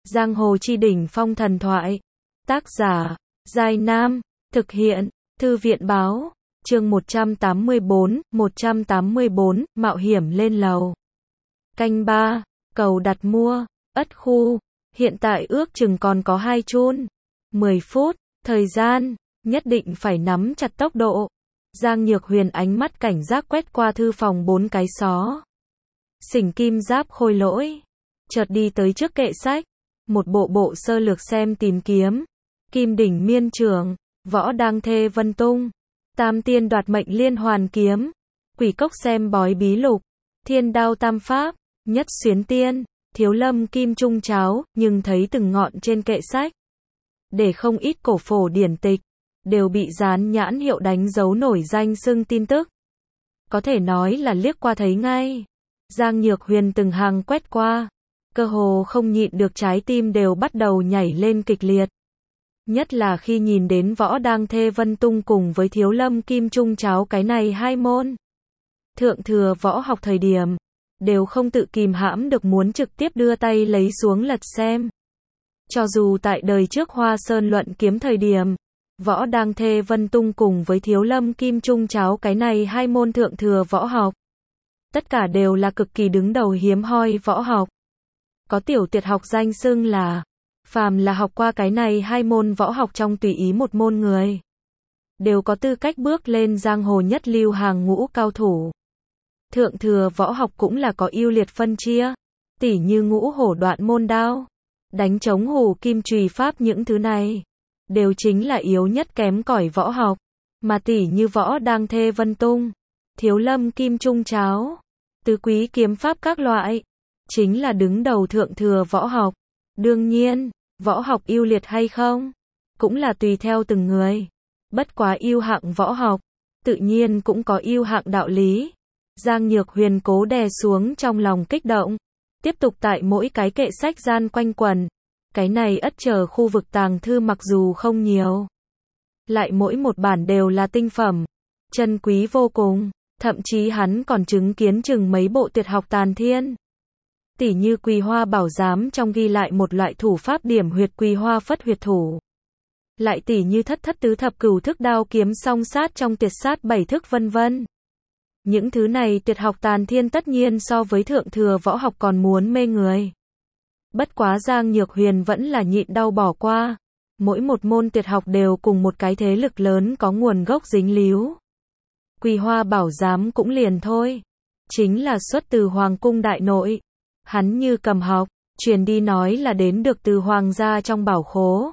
Giang hồ chi đỉnh phong thần thoại. Tác giả, Giai Nam. Thực hiện, Thư viện báo. Chương 184, mạo hiểm lên lầu. Canh 3, cầu đặt mua, Ất Khu. Hiện tại ước chừng còn có 2 chun. 10 phút, thời gian, nhất định phải nắm chặt tốc độ. Giang Nhược Huyền ánh mắt cảnh giác quét qua thư phòng 4 cái xó. Xỉnh kim giáp khôi lỗi. Chợt đi tới trước kệ sách. Một bộ sơ lược xem tìm kiếm. Kim đỉnh miên trường, võ đang thê vân tung. Tam tiên đoạt mệnh liên hoàn kiếm. Quỷ cốc xem bói bí lục. Thiên đao tam pháp, nhất xuyến tiên. Thiếu lâm kim trung cháo, nhưng thấy từng ngọn trên kệ sách. Để không ít cổ phổ điển tịch. Đều bị dán nhãn hiệu đánh dấu nổi danh xưng tin tức. Có thể nói là liếc qua thấy ngay. Giang Nhược Huyền từng hàng quét qua. Cơ hồ không nhịn được trái tim đều bắt đầu nhảy lên kịch liệt. Nhất là khi nhìn đến võ đang thê vân tung cùng với thiếu lâm kim trung cháo cái này hai môn. Thượng thừa võ học thời điểm. Đều không tự kìm hãm được muốn trực tiếp đưa tay lấy xuống lật xem. Cho dù tại đời trước Hoa Sơn luận kiếm thời điểm. Võ đang thê vân tung cùng với thiếu lâm kim trung cháo cái này hai môn thượng thừa võ học. Tất cả đều là cực kỳ đứng đầu hiếm hoi võ học. Có tiểu tuyệt học danh xưng là, phàm là học qua cái này hai môn võ học trong tùy ý một môn người. Đều có tư cách bước lên giang hồ nhất lưu hàng ngũ cao thủ. Thượng thừa võ học cũng là có ưu liệt phân chia. Tỉ như ngũ hổ đoạn môn đao. Đánh trống hổ kim chùy pháp những thứ này. Đều chính là yếu nhất kém cỏi võ học. Mà tỉ như võ đang thê vân tung. Thiếu lâm kim trung cháo. Tứ quý kiếm pháp các loại. Chính là đứng đầu thượng thừa võ học. Đương nhiên, võ học ưu liệt hay không? Cũng là tùy theo từng người. Bất quá ưu hạng võ học. Tự nhiên cũng có ưu hạng đạo lý. Giang Nhược Huyền cố đè xuống trong lòng kích động. Tiếp tục tại mỗi cái kệ sách gian quanh quẩn. Cái này ất trở khu vực tàng thư mặc dù không nhiều. Lại mỗi một bản đều là tinh phẩm. Chân quý vô cùng. Thậm chí hắn còn chứng kiến chừng mấy bộ tuyệt học tàn thiên. Tỉ như Quỳ Hoa Bảo Giám trong ghi lại một loại thủ pháp điểm huyệt Quỳ Hoa Phất huyệt thủ. Lại tỉ như thất tứ thập cửu thức đao kiếm song sát trong tuyệt sát 7 thức vân vân. Những thứ này tuyệt học tàn thiên tất nhiên so với thượng thừa võ học còn muốn mê người. Bất quá Giang Nhược Huyền vẫn là nhịn đau bỏ qua. Mỗi một môn tuyệt học đều cùng một cái thế lực lớn có nguồn gốc dính líu. Quỳ Hoa Bảo Giám cũng liền thôi. Chính là xuất từ Hoàng cung đại nội. Hắn như cầm học, truyền đi nói là đến được từ hoàng gia trong bảo khố.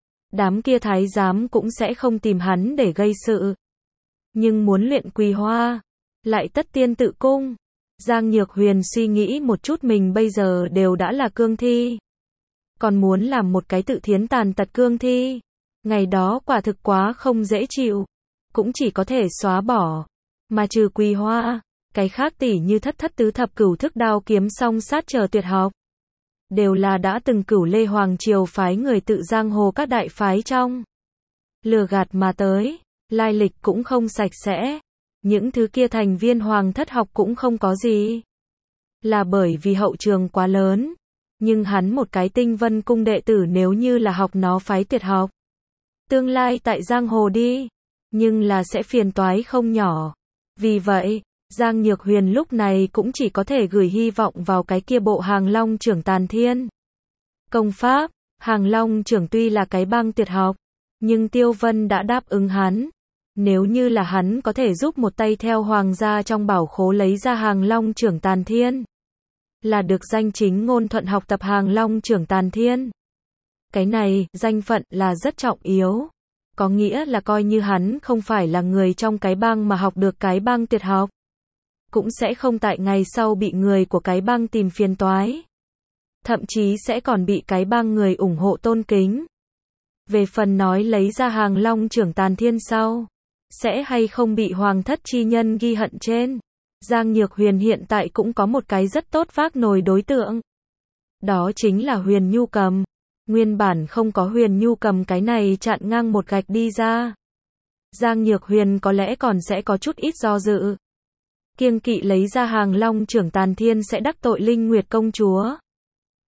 Đám kia thái giám cũng sẽ không tìm hắn để gây sự. Nhưng muốn luyện Quỳ Hoa, lại tất tiên tự cung. Giang Nhược Huyền suy nghĩ một chút mình bây giờ đều đã là cương thi. Còn muốn làm một cái tự thiến tàn tật cương thi. Ngày đó quả thực quá không dễ chịu. Cũng chỉ có thể xóa bỏ. Mà trừ Quỳ Hoa, cái khác tỉ như thất tứ thập cửu thức đao kiếm song sát chờ tuyệt học. Đều là đã từng Cửu Lê Hoàng triều phái người tự giang hồ các đại phái trong. Lừa gạt mà tới, lai lịch cũng không sạch sẽ. Những thứ kia thành viên hoàng thất học cũng không có gì. Là bởi vì hậu trường quá lớn. Nhưng hắn một cái tinh vân cung đệ tử nếu như là học nó phái tuyệt học. Tương lai tại giang hồ đi. Nhưng là sẽ phiền toái không nhỏ. Vì vậy, Giang Nhược Huyền lúc này cũng chỉ có thể gửi hy vọng vào cái kia bộ Hàng Long trưởng tàn thiên. Công pháp, Hàng Long trưởng tuy là cái băng tuyệt học. Nhưng Tiêu Vân đã đáp ứng hắn. Nếu như là hắn có thể giúp một tay theo hoàng gia trong bảo khố lấy ra Hàng Long trưởng tàn thiên. Là được danh chính ngôn thuận học tập Hàng Long trưởng tàn thiên. Cái này, danh phận là rất trọng yếu. Có nghĩa là coi như hắn không phải là người trong cái bang mà học được cái bang tuyệt học. Cũng sẽ không tại ngày sau bị người của cái bang tìm phiền toái. Thậm chí sẽ còn bị cái bang người ủng hộ tôn kính. Về phần nói lấy ra Hàng Long trưởng tàn thiên sau. Sẽ hay không bị hoàng thất chi nhân ghi hận trên. Giang Nhược Huyền hiện tại cũng có một cái rất tốt vác nồi đối tượng. Đó chính là Huyền Nhu Cầm. Nguyên bản không có Huyền Nhu Cầm cái này chặn ngang một gạch đi ra. Giang Nhược Huyền có lẽ còn sẽ có chút ít do dự. Kiêng kỵ lấy ra Hàng Long trưởng tàn thiên sẽ đắc tội Linh Nguyệt công chúa.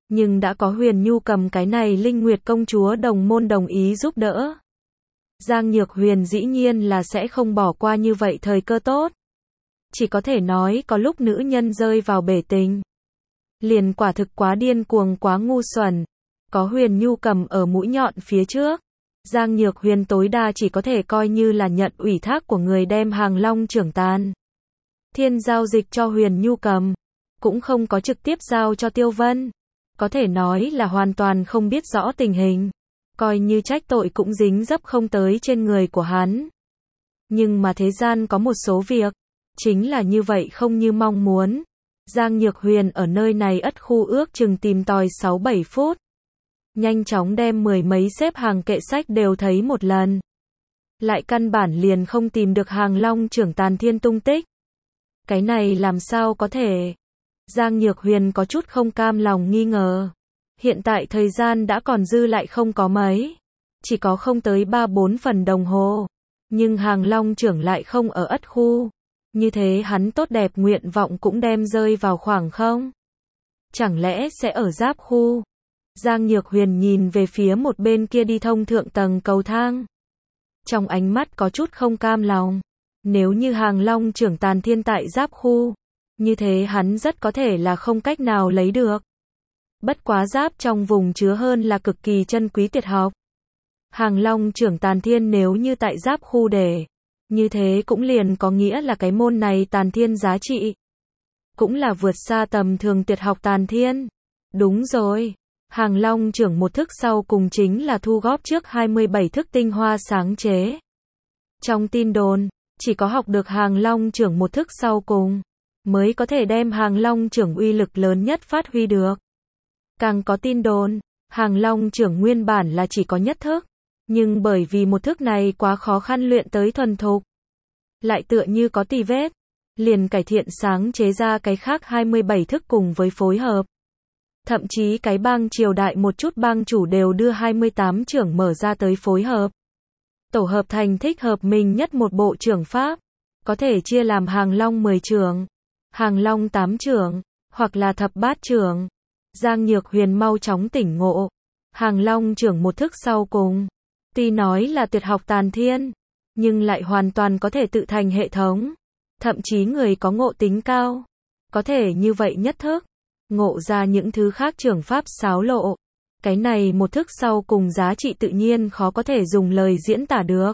Nhưng đã có Huyền Nhu Cầm cái này Linh Nguyệt công chúa đồng môn đồng ý giúp đỡ. Giang Nhược Huyền dĩ nhiên là sẽ không bỏ qua như vậy thời cơ tốt. Chỉ có thể nói có lúc nữ nhân rơi vào bể tình. Liền quả thực quá điên cuồng quá ngu xuẩn. Có Huyền Nhu Cầm ở mũi nhọn phía trước. Giang Nhược Huyền tối đa chỉ có thể coi như là nhận ủy thác của người đem Hàng Long trưởng Tàn Thiên giao dịch cho Huyền Nhu Cầm. Cũng không có trực tiếp giao cho Tiêu Vân. Có thể nói là hoàn toàn không biết rõ tình hình. Coi như trách tội cũng dính dấp không tới trên người của hắn. Nhưng mà thế gian có một số việc. Chính là như vậy không như mong muốn. Giang Nhược Huyền ở nơi này ất khu ước chừng tìm tòi 6-7 phút. Nhanh chóng đem 10 mấy xếp hàng kệ sách đều thấy một lần. Lại căn bản liền không tìm được Hàng Long trưởng Tàn Thiên tung tích. Cái này làm sao có thể? Giang Nhược Huyền có chút không cam lòng nghi ngờ. Hiện tại thời gian đã còn dư lại không có mấy. Chỉ có không tới 3-4 phần đồng hồ. Nhưng Hàng Long trưởng lại không ở ất khu. Như thế hắn tốt đẹp nguyện vọng cũng đem rơi vào khoảng không. Chẳng lẽ sẽ ở giáp khu? Giang Nhược Huyền nhìn về phía một bên kia đi thông thượng tầng cầu thang. Trong ánh mắt có chút không cam lòng. Nếu như Hàng Long trưởng Tàn Thiên tại giáp khu, như thế hắn rất có thể là không cách nào lấy được. Bất quá giáp trong vùng chứa hơn là cực kỳ chân quý tuyệt học. Hàng Long trưởng Tàn Thiên nếu như tại giáp khu để, như thế cũng liền có nghĩa là cái môn này Tàn Thiên giá trị. Cũng là vượt xa tầm thường tuyệt học Tàn Thiên. Đúng rồi. Hàng Long trưởng một thức sau cùng chính là thu góp trước 27 thức tinh hoa sáng chế. Trong tin đồn, chỉ có học được Hàng Long trưởng một thức sau cùng, mới có thể đem Hàng Long trưởng uy lực lớn nhất phát huy được. Càng có tin đồn, Hàng Long trưởng nguyên bản là chỉ có nhất thức, nhưng bởi vì một thức này quá khó khăn luyện tới thuần thục, lại tựa như có tì vết, liền cải thiện sáng chế ra cái khác 27 thức cùng với phối hợp. Thậm chí cái bang triều đại một chút bang chủ đều đưa 28 trưởng mở ra tới phối hợp. Tổ hợp thành thích hợp mình nhất một bộ trưởng pháp. Có thể chia làm Hàng Long 10 trưởng, Hàng Long 8 trưởng, hoặc là thập bát trưởng. Giang Nhược Huyền mau chóng tỉnh ngộ. Hàng Long trưởng một thức sau cùng. Tuy nói là tuyệt học Tàn Thiên, nhưng lại hoàn toàn có thể tự thành hệ thống. Thậm chí người có ngộ tính cao, có thể như vậy nhất thức. Ngộ ra những thứ khác trưởng pháp xáo lộ. Cái này một thức sau cùng giá trị tự nhiên khó có thể dùng lời diễn tả được.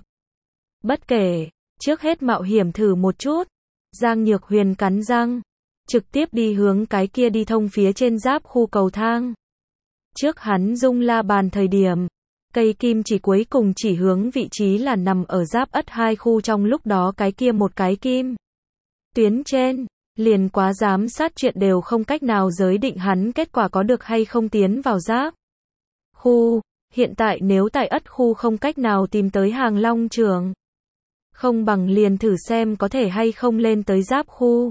Bất kể, trước hết mạo hiểm thử một chút. Giang Nhược Huyền cắn răng, trực tiếp đi hướng cái kia đi thông phía trên giáp khu cầu thang. Trước hắn dung la bàn thời điểm, cây kim chỉ cuối cùng chỉ hướng vị trí là nằm ở giáp ất 2 khu trong lúc đó cái kia một cái kim tuyến trên. Liền quá giám sát chuyện đều không cách nào giới định hắn kết quả có được hay không tiến vào giáp khu. Hiện tại nếu tại ất khu không cách nào tìm tới Hàng Long trưởng, không bằng liền thử xem có thể hay không lên tới giáp khu.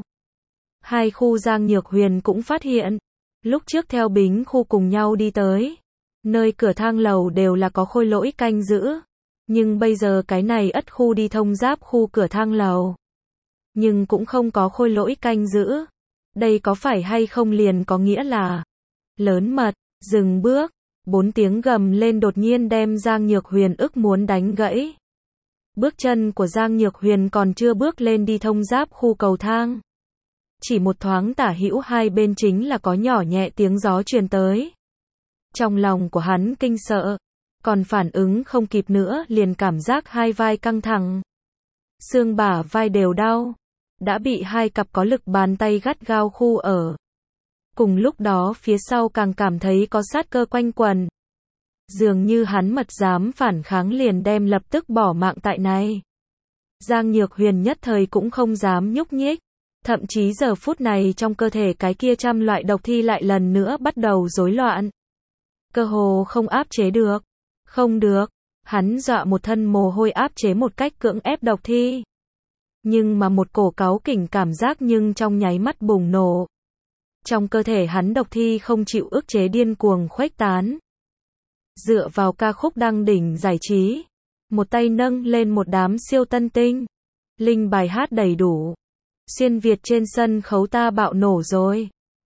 2 khu Giang Nhược Huyền cũng phát hiện, lúc trước theo Bính khu cùng nhau đi tới, nơi cửa thang lầu đều là có khôi lỗi canh giữ. Nhưng bây giờ cái này ất khu đi thông giáp khu cửa thang lầu, nhưng cũng không có khôi lỗi canh giữ. Đây có phải hay không liền có nghĩa là lớn mật, dừng bước. 4 tiếng gầm lên đột nhiên đem Giang Nhược Huyền ức muốn đánh gãy. Bước chân của Giang Nhược Huyền còn chưa bước lên đi thông giáp khu cầu thang. Chỉ một thoáng tả hữu hai bên chính là có nhỏ nhẹ tiếng gió truyền tới. Trong lòng của hắn kinh sợ, còn phản ứng không kịp nữa liền cảm giác hai vai căng thẳng. Xương bả vai đều đau, đã bị hai cặp có lực bàn tay gắt gao khu ở. Cùng lúc đó phía sau càng cảm thấy có sát cơ quanh quần. Dường như hắn mật dám phản kháng liền đem lập tức bỏ mạng tại này. Giang Nhược Huyền nhất thời cũng không dám nhúc nhích. Thậm chí giờ phút này trong cơ thể cái kia trăm loại độc thi lại lần nữa bắt đầu rối loạn. Cơ hồ không áp chế được. Không được. Hắn dọa một thân mồ hôi áp chế một cách cưỡng ép độc thi. Nhưng mà một cổ cáu kỉnh cảm giác nhưng trong nháy mắt bùng nổ. Trong cơ thể hắn độc thi không chịu ức chế điên cuồng khuếch tán. Dựa vào ca khúc đăng đỉnh giải trí, một tay nâng lên một đám siêu tân tinh. Linh bài hát đầy đủ. Xuyên Việt trên sân khấu ta bạo nổ rồi.